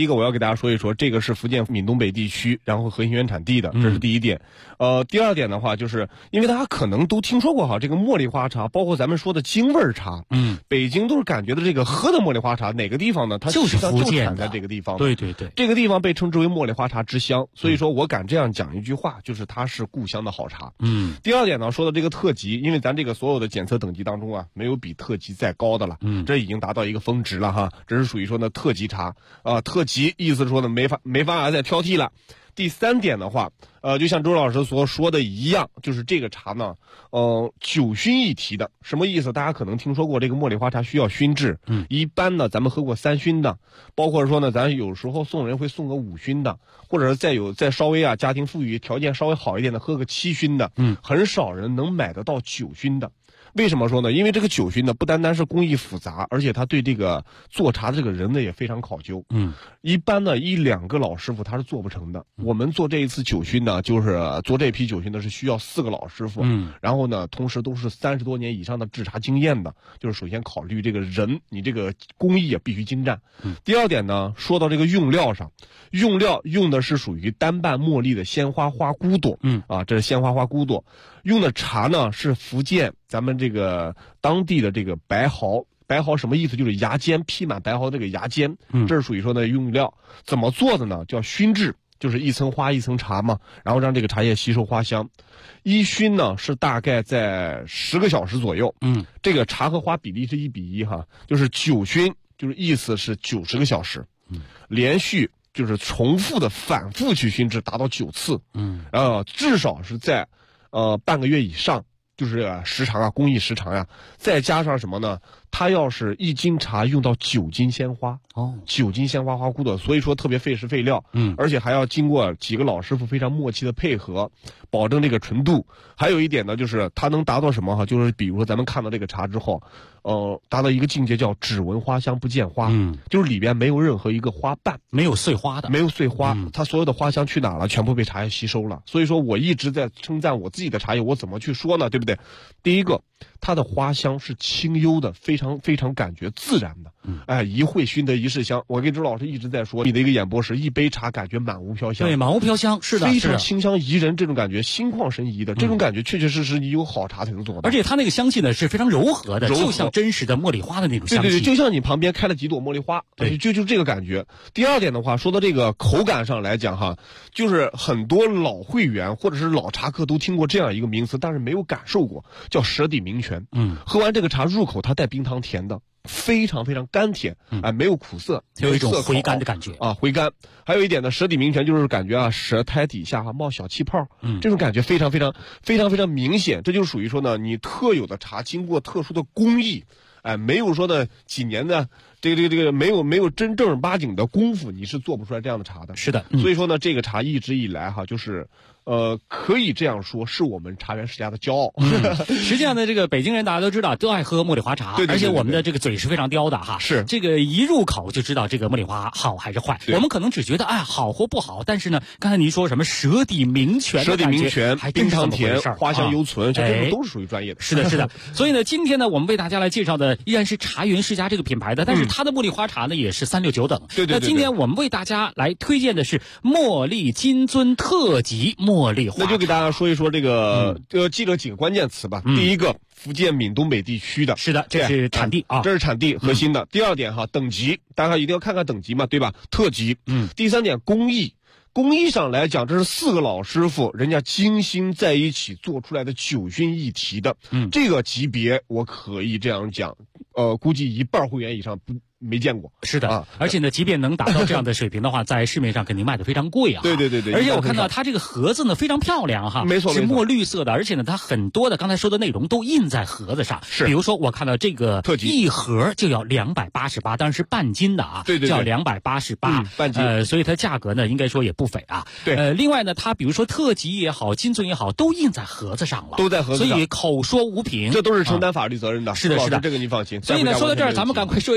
个我要给大家说一说，这个是福建闽东北地区，然后核心原产地的，这是第一点。第二点的话，就是因为大家可能都听说过哈，这个茉莉花茶，包括咱们说的京味儿茶，北京都是感觉的这个喝的茉莉花茶，哪个地方呢？它就是福建产在这个地方。 对对对， 这个地方被称之为茉莉花茶之乡，所以说我敢这样讲一句话，就是它是故乡的好茶。第二点呢，说到这个特级，因为咱这个所有的检测等级当中啊，没有比特级再高的了，这已经达到一个峰值了哈，这是属于说呢特级茶啊，特级意思说呢没法再挑剔了。第三点的话，就像周老师所说的一样，就是这个茶呢，酒熏一提的，什么意思？大家可能听说过这个茉莉花茶需要熏制，一般呢咱们喝过3熏的，包括说呢咱有时候送人会送个5熏的，或者是再稍微家庭富裕条件稍微好一点的喝个7熏的，很少人能买得到9熏的。为什么说呢？因为这个酒熏呢，不单单是工艺复杂，而且他对这个做茶的这个人呢也非常考究。一般呢1-2个老师傅他是做不成的。我们做这一次酒熏呢，就是做这批酒熏呢是需要4个老师傅。然后呢，同时都是30多年以上的制茶经验的。就是首先考虑这个人，你这个工艺也必须精湛。第二点呢，说到这个用料上，用料用的是属于单瓣茉莉的鲜花花骨朵。这是鲜花花骨朵。用的茶呢是福建咱们这个当地的这个白毫。白毫什么意思？就是芽尖，披满白毫这个芽尖，这是属于说呢用料。怎么做的呢？叫熏制，就是一层花一层茶嘛，然后让这个茶叶吸收花香。一熏呢是大概在10个小时左右。这个茶和花比例是1比1哈，就是9熏，就是意思是90个小时，连续就是重复的反复去熏制，达到9次。至少是在半个月以上。就是时长啊，工艺时长呀，再加上什么呢？它要是1斤茶用到9斤鲜花，9斤鲜花花骨朵，所以说特别费时费料，而且还要经过几个老师傅非常默契的配合，保证这个纯度。还有一点呢，就是它能达到什么哈？就是比如说咱们看到这个茶之后，达到一个境界叫只闻花香不见花，就是里边没有任何一个花瓣， 没有碎花的， 没有碎花，它所有的花香去哪了？全部被茶叶吸收了。所以说我一直在称赞我自己的茶叶，我怎么去说呢？对不对？第一个，它的花香是清幽的，非常非常感觉自然的。一会熏得一世香。我跟周老师一直在说，你的一个演播室，一杯茶感觉满屋飘香。 对，满屋飘香，是的， 非常清香宜人，这种感觉心旷神怡的，这种感觉确确实实你有好茶才能做到。 而且它那个香气呢是非常柔和的，就像真实的茉莉花的那种香气。 对，就像你旁边开了几朵茉莉花，就这个感觉。第二点的话，说到这个口感上来讲哈，就是很多老会员或者是老茶客都听过这样一个名词，但是没有感受过，叫舌底鸣泉。喝完这个茶入口，它带冰糖甜的，非常非常甘甜，没有苦涩， 有一种回甘的感觉啊，回甘。还有一点呢，舌底鸣泉就是感觉舌苔底下冒小气泡，这种感觉非常非常非常非常明显。这就属于说呢，你特有的茶经过特殊的工艺，没有说呢几年的这个没有真正八经的功夫，你是做不出来这样的茶的。 是的， 所以说呢，这个茶一直以来哈，就是可以这样说，是我们茶园世家的骄傲。 实际上呢，这个北京人大家都知道，都爱喝茉莉花茶， 对， 而且我们的这个嘴是非常刁的哈。 是这个一入口就知道这个茉莉花好还是坏。我们可能只觉得好或不好，但是呢，刚才您说什么舌底鸣泉的感觉，还冰糖甜，花香犹存，这都是属于专业的。 是的，是的。所以呢，今天呢，我们为大家来介绍的依然是茶园世家这个品牌的，但是它的茉莉花茶呢也是369等。 对。 那今天我们为大家来推荐的是茉莉金樽特级茉莉花茶。 那就给大家说一说这个记了几个关键词吧。第一个，福建闽东北地区的， 是的，这是产地啊， 这是产地核心的。第二点哈，等级，大家一定要看看等级嘛，对吧？特级。第三点，工艺上来讲，这是4个老师傅人家精心在一起做出来的9熏一提的。这个级别我可以这样讲，估计1半会员以上没见过。 是的而且呢，即便能达到这样的水平的话，在市面上肯定卖的非常贵啊。 对。 而且我看到它这个盒子呢非常漂亮哈， 没错， 是墨绿色的，而且呢，它很多的刚才说的内容都印在盒子上。 是， 比如说我看到这个一盒就要288，当然是半斤的啊。 对， 叫288， 半斤。 所以它价格呢应该说也不菲啊。 对。 另外呢，它比如说特级也好，金樽也好，都印在盒子上了， 都在盒子上， 所以口说无凭， 这都是承担法律责任的。 是的， 这个你放心。 所以呢，说到这儿，咱们赶快说一下，又说了。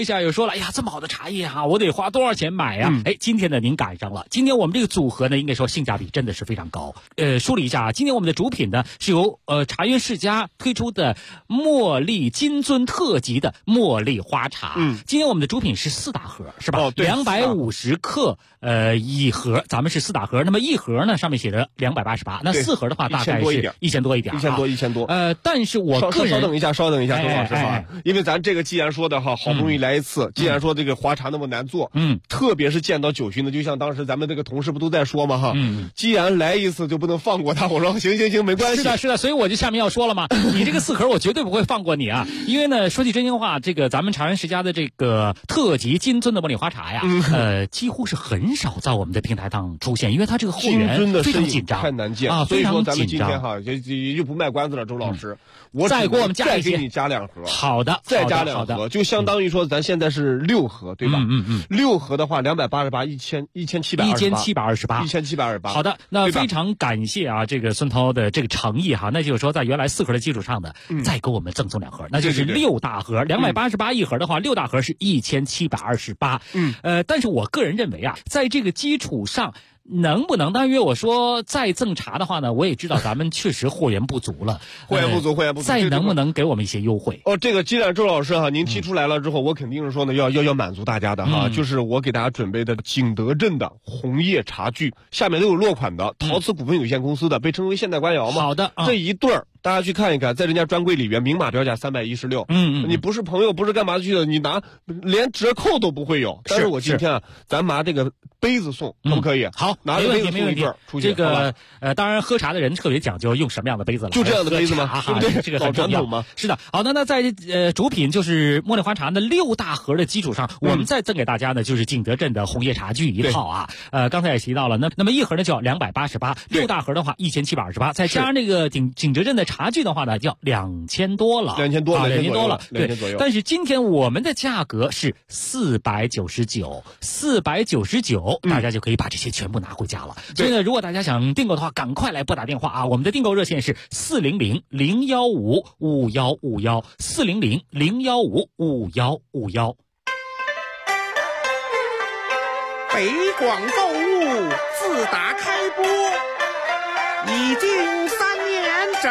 了，哎呀，这么好的茶叶我得花多少钱买呀？今天呢您赶上了，今天我们这个组合呢，应该说性价比真的是非常高。梳理一下今天我们的主品呢是由茶园世家推出的茉莉金樽特级的茉莉花茶。今天我们的主品是4大盒，是吧？250克一盒，咱们是4大盒。那么一盒呢上面写着288，那4盒的话大概是1000多一点 ，1000多。 但是我个人稍等一下，周老师因为咱这个既然说的好不容易来一次，既然说这个花茶那么难做，特别是见到酒熏的，就像当时咱们这个同事不都在说嘛既然来一次就不能放过他。我说行，没关系。 是的，所以我就下面要说了嘛，你这个4盒我绝对不会放过你啊，因为呢说句真心话，这个咱们茶园世家的这个特级金樽的茉莉花茶呀，几乎是很少在我们的平台上出现，因为它这个货源非常紧张， 太难见啊， 所以说咱们今天也就不卖关子了，周老师，我再给我们加一些， 再给你加2盒。 好的， 再加2盒，就相当于说咱现在是6盒，对吧？6盒的话288，1728。 好的，那非常感谢啊，这个孙涛的这个诚意那就是说在原来4盒的基础上呢，再给我们赠送2盒，那就是6大盒，288一盒的话，6大盒是1728。但是我个人认为在这个基础上。能不能？当然，我说再赠茶的话呢，我也知道咱们确实货源不足了， 货源不足。 再能不能给我们一些优惠？ 这个既然周老师您提出来了之后，我肯定是说呢，要满足大家的就是我给大家准备的景德镇的红叶茶具，下面都有落款的，陶瓷股份有限公司的，被称为现代官窑嘛。 好的， 这一对儿。大家去看一看，在人家专柜里边明码标价316。你不是朋友，不是干嘛去的，你拿连折扣都不会有。但是我今天咱拿这个杯子送，可不可以？ 好， 拿这杯子送一对出去。 这个当然喝茶的人特别讲究用什么样的杯子了， 就这样的杯子吗？ 对不对？这个很重要吗？ 是的。好，那在主品就是茉莉花茶的6大盒的基础上，我们再赠给大家呢就是景德镇的红叶茶具一套刚才也提到了，那么一盒呢就要288，6大盒的话1728，再加上那个景德镇的茶具的话呢，就要2000多了 ，2000多了，对。但是今天我们的价格是499，大家就可以把这些全部拿回家了。所以呢，如果大家想订购的话，赶快来拨打电话我们的订购热线是400-015-5151，400-015-5151。 北广购物自打开播已经3年整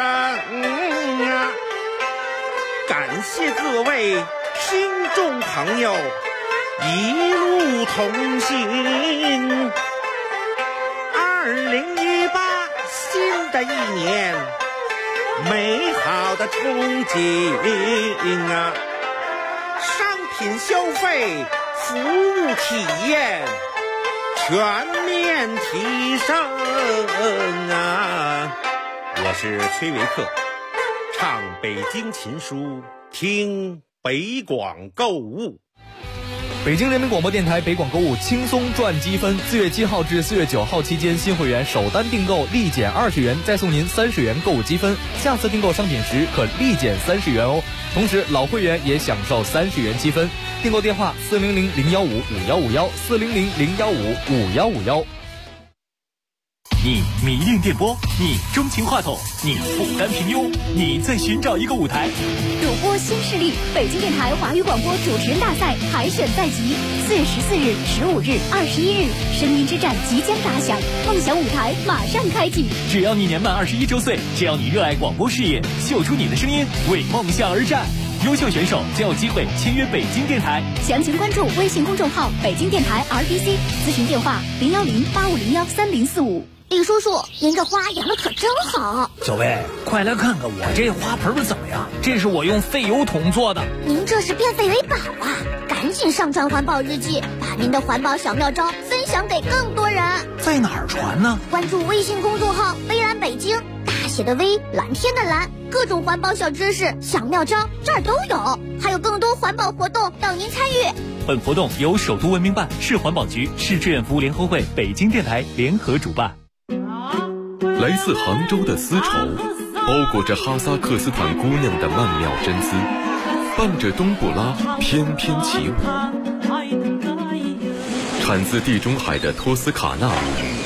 感谢各位听众朋友一路同行。2018新的一年，美好的憧憬商品消费，服务体验全面提升我是崔维克，唱北京琴书，听北广购物。 北京人民广播电台北广购物轻松赚积分，4月7号至4月9号期间，新会员首单订购立减20元，再送您30元购物积分，下次订购商品时可立减30元哦。同时老会员也享受30元积分。订购电话400-015-5151，400-015-5151。 你迷恋电波，你钟情话筒，你不甘平庸，你在寻找一个舞台。 主播新势力北京电台华语广播主持人大赛海选在即，4月14日、15日、21日，声音之战即将打响，梦想舞台马上开启。 只要你年满21周岁，只要你热爱广播事业，秀出你的声音，为梦想而战。优秀选手将有机会签约北京电台。 详情关注微信公众号北京电台 RBC， 咨询电话010-8501-3045。李叔叔，您这花养的可真好。 小薇，快来看看我这花盆怎么样？这是我用废油桶做的。 您这是变废为宝啊！赶紧上传环保日记，把您的环保小妙招分享给更多人。 在哪儿传呢？ 关注微信公众号微蓝北京，大写的微，蓝天的蓝，各种环保小知识、小妙招这儿都有，还有更多环保活动等您参与。 本活动由首都文明办、市环保局、市志愿服务联合会、北京电台联合主办。 来自杭州的丝绸，包裹着哈萨克斯坦姑娘的曼妙真姿，伴着冬不拉翩翩起舞。产自地中海的托斯卡纳，